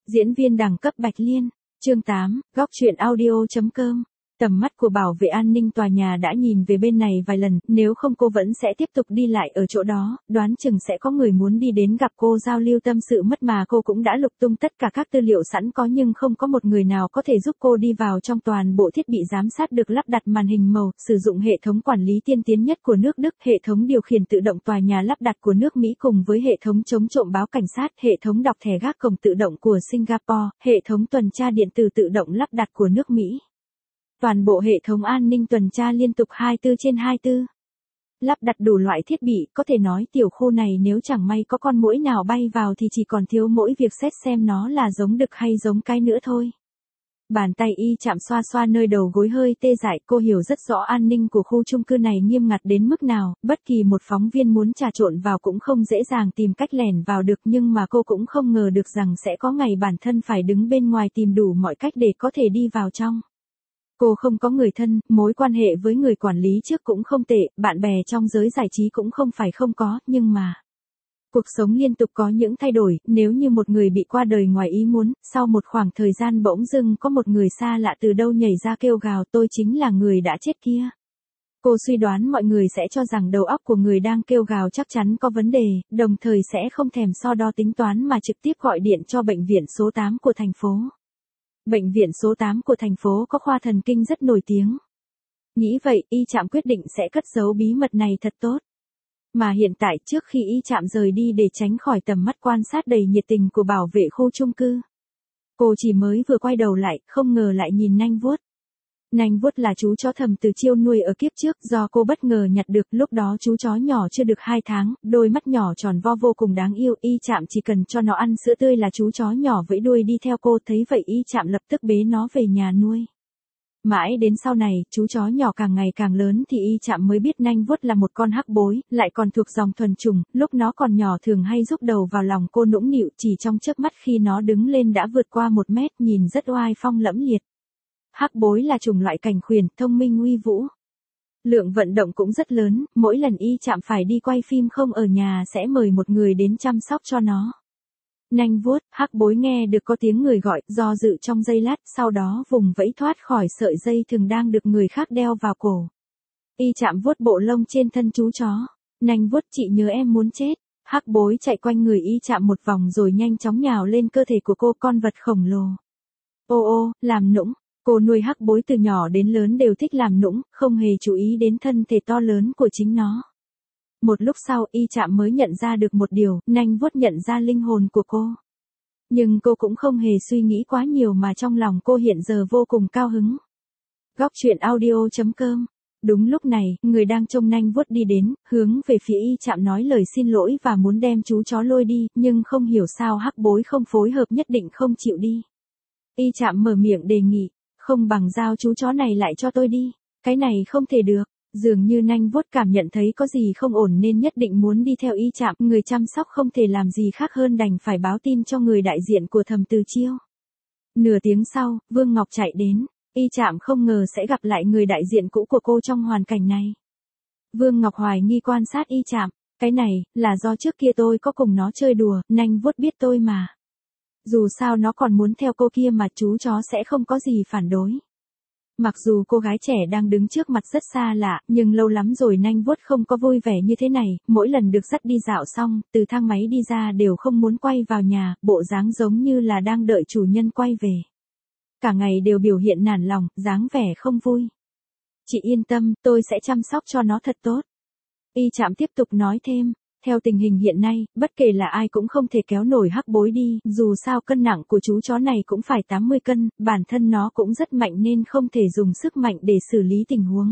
Diễn viên đẳng cấp Bạch Liên. Chương 8, góc truyện audio.com. Tầm mắt của bảo vệ an ninh tòa nhà đã nhìn về bên này vài lần, nếu không cô vẫn sẽ tiếp tục đi lại ở chỗ đó, đoán chừng sẽ có người muốn đi đến gặp cô giao lưu tâm sự mất mà cô cũng đã lục tung tất cả các tư liệu sẵn có nhưng không có một người nào có thể giúp cô đi vào trong toàn bộ thiết bị giám sát được lắp đặt màn hình màu, sử dụng hệ thống quản lý tiên tiến nhất của nước Đức, hệ thống điều khiển tự động tòa nhà lắp đặt của nước Mỹ cùng với hệ thống chống trộm báo cảnh sát, hệ thống đọc thẻ gác cổng tự động của Singapore, hệ thống tuần tra điện tử tự động lắp đặt của nước Mỹ. Toàn bộ hệ thống an ninh tuần tra liên tục 24/24. Lắp đặt đủ loại thiết bị, có thể nói tiểu khu này nếu chẳng may có con muỗi nào bay vào thì chỉ còn thiếu mỗi việc xét xem nó là giống đực hay giống cái nữa thôi. Bàn tay y chạm xoa xoa nơi đầu gối hơi tê dại, cô hiểu rất rõ an ninh của khu chung cư này nghiêm ngặt đến mức nào, bất kỳ một phóng viên muốn trà trộn vào cũng không dễ dàng tìm cách lẻn vào được nhưng mà cô cũng không ngờ được rằng sẽ có ngày bản thân phải đứng bên ngoài tìm đủ mọi cách để có thể đi vào trong. Cô không có người thân, mối quan hệ với người quản lý trước cũng không tệ, bạn bè trong giới giải trí cũng không phải không có, nhưng mà cuộc sống liên tục có những thay đổi, nếu như một người bị qua đời ngoài ý muốn, sau một khoảng thời gian bỗng dưng có một người xa lạ từ đâu nhảy ra kêu gào tôi chính là người đã chết kia. Cô suy đoán mọi người sẽ cho rằng đầu óc của người đang kêu gào chắc chắn có vấn đề, đồng thời sẽ không thèm so đo tính toán mà trực tiếp gọi điện cho bệnh viện số 8 của thành phố. Bệnh viện số 8 của thành phố có khoa thần kinh rất nổi tiếng. Nghĩ vậy, y chạm quyết định sẽ cất giấu bí mật này thật tốt. Mà hiện tại trước khi y chạm rời đi để tránh khỏi tầm mắt quan sát đầy nhiệt tình của bảo vệ khu chung cư, cô chỉ mới vừa quay đầu lại, không ngờ lại nhìn Nanh Vuốt. Nanh Vuốt là chú chó Thẩm Từ Chiêu nuôi ở kiếp trước, do cô bất ngờ nhặt được, lúc đó chú chó nhỏ chưa được 2 tháng, đôi mắt nhỏ tròn vo vô cùng đáng yêu, y chạm chỉ cần cho nó ăn sữa tươi là chú chó nhỏ vẫy đuôi đi theo cô, thấy vậy y chạm lập tức bế nó về nhà nuôi. Mãi đến sau này, chú chó nhỏ càng ngày càng lớn thì y chạm mới biết Nanh Vuốt là một con hắc bối, lại còn thuộc dòng thuần chủng, lúc nó còn nhỏ thường hay rúc đầu vào lòng cô nũng nịu, chỉ trong chớp mắt khi nó đứng lên đã vượt qua 1 mét, nhìn rất oai phong lẫm liệt. Hắc bối là chủng loại cảnh khuyển, thông minh uy vũ. Lượng vận động cũng rất lớn, mỗi lần y chạm phải đi quay phim không ở nhà sẽ mời một người đến chăm sóc cho nó. Nanh Vuốt, hắc bối nghe được có tiếng người gọi, do dự trong giây lát, sau đó vùng vẫy thoát khỏi sợi dây thừng đang được người khác đeo vào cổ. Y chạm vuốt bộ lông trên thân chú chó. Nanh Vuốt, chị nhớ em muốn chết. Hắc bối chạy quanh người y chạm một vòng rồi nhanh chóng nhào lên cơ thể của cô, con vật khổng lồ. Ô ô, làm nũng. Cô nuôi hắc bối từ nhỏ đến lớn đều thích làm nũng, không hề chú ý đến thân thể to lớn của chính nó. Một lúc sau y chạm mới nhận ra được một điều, Nanh Vuốt nhận ra linh hồn của cô. Nhưng cô cũng không hề suy nghĩ quá nhiều mà trong lòng cô hiện giờ vô cùng cao hứng. Góc truyện audio.com. Đúng lúc này, người đang trông Nanh Vuốt đi đến, hướng về phía y chạm nói lời xin lỗi và muốn đem chú chó lôi đi, nhưng không hiểu sao hắc bối không phối hợp, nhất định không chịu đi. Y chạm mở miệng đề nghị. Không bằng giao chú chó này lại cho tôi đi. Cái này không thể được. Dường như Nanh Vuốt cảm nhận thấy có gì không ổn nên nhất định muốn đi theo y chạm. Người chăm sóc không thể làm gì khác hơn đành phải báo tin cho người đại diện của Thẩm Từ Chiêu. Nửa tiếng sau, Vương Ngọc chạy đến. Y chạm không ngờ sẽ gặp lại người đại diện cũ của cô trong hoàn cảnh này. Vương Ngọc hoài nghi quan sát y chạm. Cái này, là do trước kia tôi có cùng nó chơi đùa, Nanh Vuốt biết tôi mà. Dù sao nó còn muốn theo cô kia mà chú chó sẽ không có gì phản đối. Mặc dù cô gái trẻ đang đứng trước mặt rất xa lạ, nhưng lâu lắm rồi Nanh Vuốt không có vui vẻ như thế này, mỗi lần được dắt đi dạo xong, từ thang máy đi ra đều không muốn quay vào nhà, bộ dáng giống như là đang đợi chủ nhân quay về. Cả ngày đều biểu hiện nản lòng, dáng vẻ không vui. Chị yên tâm, tôi sẽ chăm sóc cho nó thật tốt. Y chạm tiếp tục nói thêm. Theo tình hình hiện nay, bất kể là ai cũng không thể kéo nổi hắc bối đi, dù sao cân nặng của chú chó này cũng phải 80 cân, bản thân nó cũng rất mạnh nên không thể dùng sức mạnh để xử lý tình huống.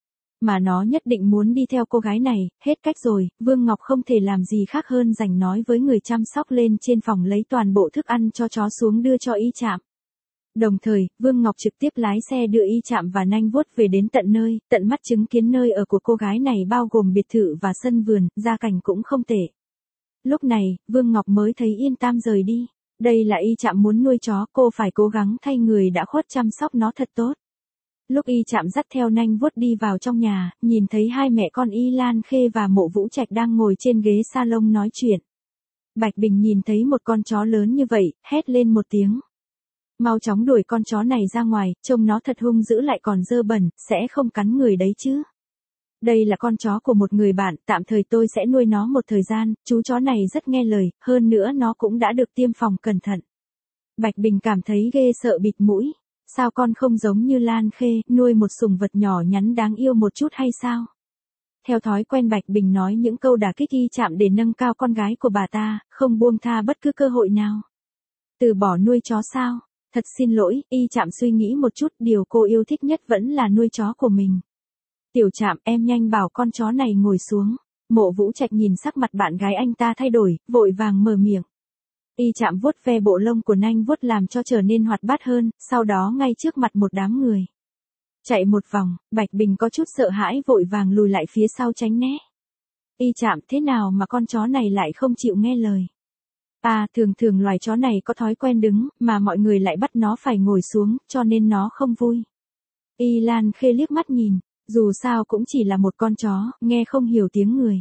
Mà nó nhất định muốn đi theo cô gái này, hết cách rồi, Vương Ngọc không thể làm gì khác hơn dành nói với người chăm sóc lên trên phòng lấy toàn bộ thức ăn cho chó xuống đưa cho y chạm. Đồng thời, Vương Ngọc trực tiếp lái xe đưa y chạm và Nanh Vuốt về đến tận nơi, tận mắt chứng kiến nơi ở của cô gái này bao gồm biệt thự và sân vườn, gia cảnh cũng không tệ. Lúc này, Vương Ngọc mới thấy yên tâm rời đi. Đây là y chạm muốn nuôi chó, cô phải cố gắng thay người đã khuất chăm sóc nó thật tốt. Lúc y chạm dắt theo Nanh Vuốt đi vào trong nhà, nhìn thấy hai mẹ con Y Lan Khê và Mộ Vũ Trạch đang ngồi trên ghế salon nói chuyện. Bạch Bình nhìn thấy một con chó lớn như vậy, hét lên một tiếng. Mau chóng đuổi con chó này ra ngoài, trông nó thật hung dữ lại còn dơ bẩn, sẽ không cắn người đấy chứ. Đây là con chó của một người bạn, tạm thời tôi sẽ nuôi nó một thời gian, chú chó này rất nghe lời, hơn nữa nó cũng đã được tiêm phòng cẩn thận. Bạch Bình cảm thấy ghê sợ bịt mũi. Sao con không giống như Lan Khê, nuôi một sủng vật nhỏ nhắn đáng yêu một chút hay sao? Theo thói quen Bạch Bình nói những câu đả kích Y Trạm để nâng cao con gái của bà ta, không buông tha bất cứ cơ hội nào. Từ bỏ nuôi chó sao? Thật xin lỗi, Y Trạm suy nghĩ một chút, điều cô yêu thích nhất vẫn là nuôi chó của mình. Tiểu Trạm, em nhanh bảo con chó này ngồi xuống. Mộ Vũ Trạch nhìn sắc mặt bạn gái anh ta thay đổi, vội vàng mở miệng. Y Trạm vuốt ve bộ lông của nanh vuốt làm cho trở nên hoạt bát hơn, sau đó ngay trước mặt một đám người. Chạy một vòng, Bạch Bình có chút sợ hãi vội vàng lùi lại phía sau tránh né. Y Trạm, thế nào mà con chó này lại không chịu nghe lời? Thường loài chó này có thói quen đứng, mà mọi người lại bắt nó phải ngồi xuống, cho nên nó không vui. Y Lan Khê liếc mắt nhìn, dù sao cũng chỉ là một con chó, nghe không hiểu tiếng người.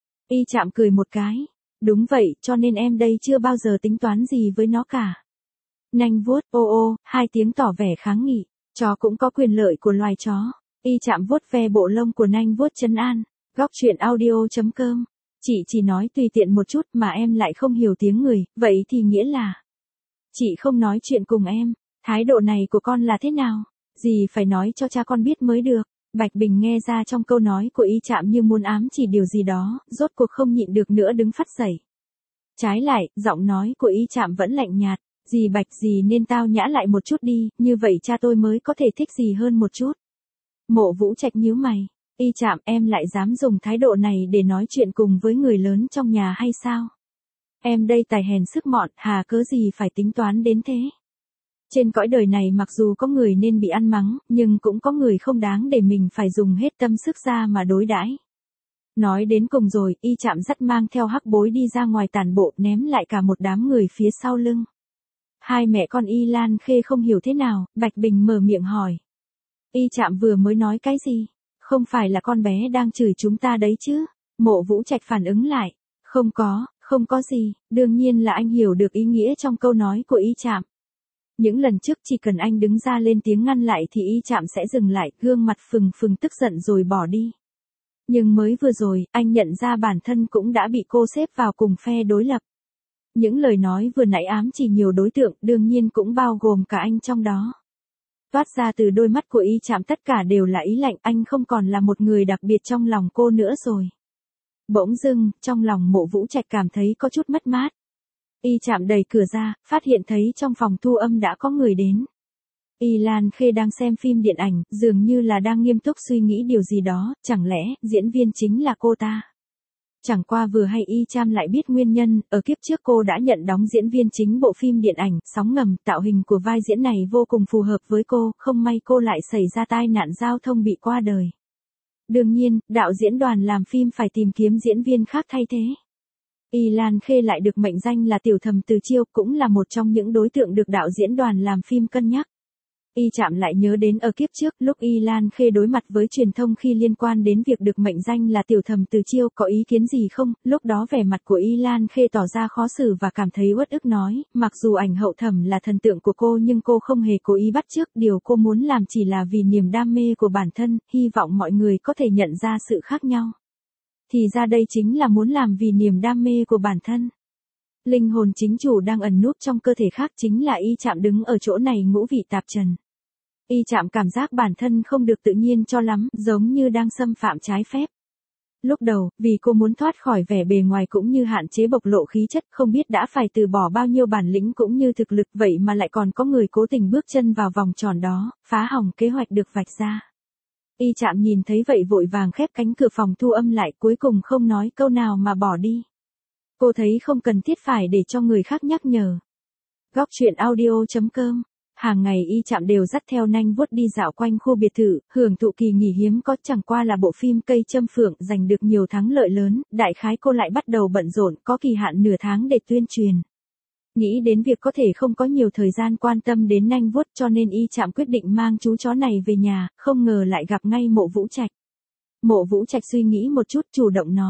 Y Trạm cười một cái. Đúng vậy, cho nên em đây chưa bao giờ tính toán gì với nó cả. Nanh vuốt, hai tiếng tỏ vẻ kháng nghị. Chó cũng có quyền lợi của loài chó. Y Trạm vuốt ve bộ lông của nanh vuốt trấn an. Góc truyện audio.com. Chị chỉ nói tùy tiện một chút mà em lại không hiểu tiếng người, vậy thì nghĩa là chị không nói chuyện cùng em. Thái độ này của con là thế nào? Gì phải nói cho cha con biết mới được. Bạch Bình nghe ra trong câu nói của Y Trạm như muốn ám chỉ điều gì đó, rốt cuộc không nhịn được nữa đứng phát dậy. Trái lại, giọng nói của Y Trạm vẫn lạnh nhạt, dì Bạch dì nên tao nhã lại một chút đi, như vậy cha tôi mới có thể thích dì hơn một chút. Mộ Vũ Trạch nhíu mày, Y Trạm, em lại dám dùng thái độ này để nói chuyện cùng với người lớn trong nhà hay sao? Em đây tài hèn sức mọn, hà cớ gì phải tính toán đến thế? Trên cõi đời này mặc dù có người nên bị ăn mắng, nhưng cũng có người không đáng để mình phải dùng hết tâm sức ra mà đối đãi. Nói đến cùng rồi, Y Trạm dắt mang theo Hắc Bối đi ra ngoài tản bộ, ném lại cả một đám người phía sau lưng. Hai mẹ con Y Lan Khê không hiểu thế nào, Bạch Bình mở miệng hỏi. Y Trạm vừa mới nói cái gì? Không phải là con bé đang chửi chúng ta đấy chứ? Mộ Vũ Trạch phản ứng lại. Không có gì, đương nhiên là anh hiểu được ý nghĩa trong câu nói của Y Trạm. Những lần trước chỉ cần anh đứng ra lên tiếng ngăn lại thì Y Trạm sẽ dừng lại, gương mặt phừng phừng tức giận rồi bỏ đi. Nhưng mới vừa rồi, anh nhận ra bản thân cũng đã bị cô xếp vào cùng phe đối lập. Những lời nói vừa nãy ám chỉ nhiều đối tượng, đương nhiên cũng bao gồm cả anh trong đó. Toát ra từ đôi mắt của Y Trạm tất cả đều là ý lạnh, anh không còn là một người đặc biệt trong lòng cô nữa rồi. Bỗng dưng, trong lòng Mộ Vũ Trạch cảm thấy có chút mất mát. Y Trạm đẩy cửa ra, phát hiện thấy trong phòng thu âm đã có người đến. Y Lan Khê đang xem phim điện ảnh, dường như là đang nghiêm túc suy nghĩ điều gì đó, chẳng lẽ diễn viên chính là cô ta? Chẳng qua vừa hay Y Trạm lại biết nguyên nhân, ở kiếp trước cô đã nhận đóng diễn viên chính bộ phim điện ảnh, Sóng Ngầm, tạo hình của vai diễn này vô cùng phù hợp với cô, không may cô lại xảy ra tai nạn giao thông bị qua đời. Đương nhiên, đạo diễn đoàn làm phim phải tìm kiếm diễn viên khác thay thế. Y Lan Khê lại được mệnh danh là Tiểu Thầm Từ Chiêu, cũng là một trong những đối tượng được đạo diễn đoàn làm phim cân nhắc. Y Trạm lại nhớ đến ở kiếp trước, lúc Y Lan Khê đối mặt với truyền thông khi liên quan đến việc được mệnh danh là Tiểu Thầm Từ Chiêu, có ý kiến gì không? Lúc đó vẻ mặt của Y Lan Khê tỏ ra khó xử và cảm thấy uất ức nói, mặc dù ảnh hậu thẩm là thần tượng của cô nhưng cô không hề cố ý bắt chước, điều cô muốn làm chỉ là vì niềm đam mê của bản thân, hy vọng mọi người có thể nhận ra sự khác nhau. Thì ra đây chính là muốn làm vì niềm đam mê của bản thân. Linh hồn chính chủ đang ẩn núp trong cơ thể khác chính là Y Trạm đứng ở chỗ này ngũ vị tạp trần. Y Trạm cảm giác bản thân không được tự nhiên cho lắm, giống như đang xâm phạm trái phép. Lúc đầu, vì cô muốn thoát khỏi vẻ bề ngoài cũng như hạn chế bộc lộ khí chất, không biết đã phải từ bỏ bao nhiêu bản lĩnh cũng như thực lực, vậy mà lại còn có người cố tình bước chân vào vòng tròn đó, phá hỏng kế hoạch được vạch ra. Y Trạm nhìn thấy vậy vội vàng khép cánh cửa phòng thu âm lại, cuối cùng không nói câu nào mà bỏ đi. Cô thấy không cần thiết phải để cho người khác nhắc nhở. Góc truyện audio.com. Hàng ngày Y Trạm đều dắt theo nanh vuốt đi dạo quanh khu biệt thự, hưởng thụ kỳ nghỉ hiếm có, chẳng qua là bộ phim Cây Châm Phượng giành được nhiều thắng lợi lớn, đại khái cô lại bắt đầu bận rộn, có kỳ hạn nửa tháng để tuyên truyền. Nghĩ đến việc có thể không có nhiều thời gian quan tâm đến nanh vuốt cho nên Y Trạm quyết định mang chú chó này về nhà, không ngờ lại gặp ngay Mộ Vũ Trạch. Mộ Vũ Trạch suy nghĩ một chút, chủ động nói.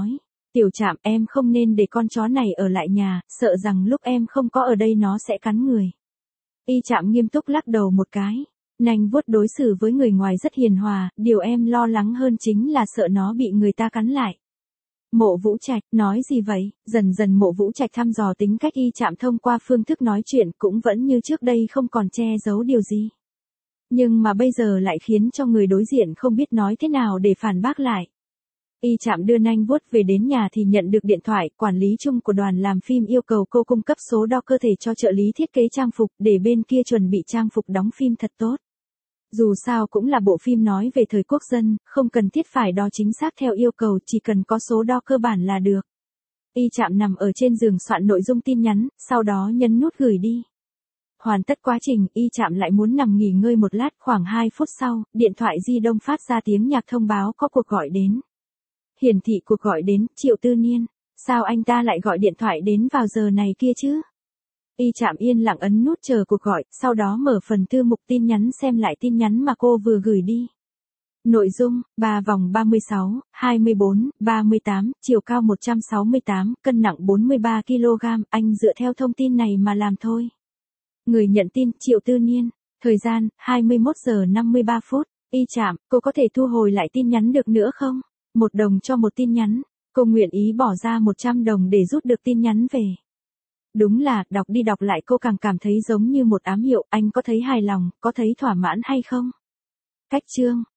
Tiểu Trạm, em không nên để con chó này ở lại nhà, sợ rằng lúc em không có ở đây nó sẽ cắn người. Y Trạm nghiêm túc lắc đầu một cái. Nanh vuốt đối xử với người ngoài rất hiền hòa, điều em lo lắng hơn chính là sợ nó bị người ta cắn lại. Mộ Vũ Trạch, nói gì vậy? Dần dần Mộ Vũ Trạch thăm dò tính cách Y Trạm thông qua phương thức nói chuyện, cũng vẫn như trước đây không còn che giấu điều gì. Nhưng mà bây giờ lại khiến cho người đối diện không biết nói thế nào để phản bác lại. Y Trạm đưa nanh vuốt về đến nhà thì nhận được điện thoại, quản lý chung của đoàn làm phim yêu cầu cô cung cấp số đo cơ thể cho trợ lý thiết kế trang phục, để bên kia chuẩn bị trang phục đóng phim thật tốt. Dù sao cũng là bộ phim nói về thời quốc dân, không cần thiết phải đo chính xác theo yêu cầu, chỉ cần có số đo cơ bản là được. Y Trạm nằm ở trên giường soạn nội dung tin nhắn, sau đó nhấn nút gửi đi. Hoàn tất quá trình, Y Trạm lại muốn nằm nghỉ ngơi một lát, khoảng 2 phút sau, điện thoại di động phát ra tiếng nhạc thông báo có cuộc gọi đến. Hiển thị cuộc gọi đến, Triệu Tư Niên. Sao anh ta lại gọi điện thoại đến vào giờ này kia chứ? Y Trạm yên lặng ấn nút chờ cuộc gọi, sau đó mở phần thư mục tin nhắn xem lại tin nhắn mà cô vừa gửi đi. Nội dung, 3 vòng 36, 24, 38, chiều cao 168, cân nặng 43 kg, anh dựa theo thông tin này mà làm thôi. Người nhận tin, Triệu Tư Niên. Thời gian, 21 giờ 53 phút. Y Trạm, cô có thể thu hồi lại tin nhắn được nữa không? 1 đồng cho một tin nhắn. Cô nguyện ý bỏ ra 100 đồng để rút được tin nhắn về. Đúng là, đọc đi đọc lại cô càng cảm thấy giống như một ám hiệu, anh có thấy hài lòng, có thấy thỏa mãn hay không? Cách chương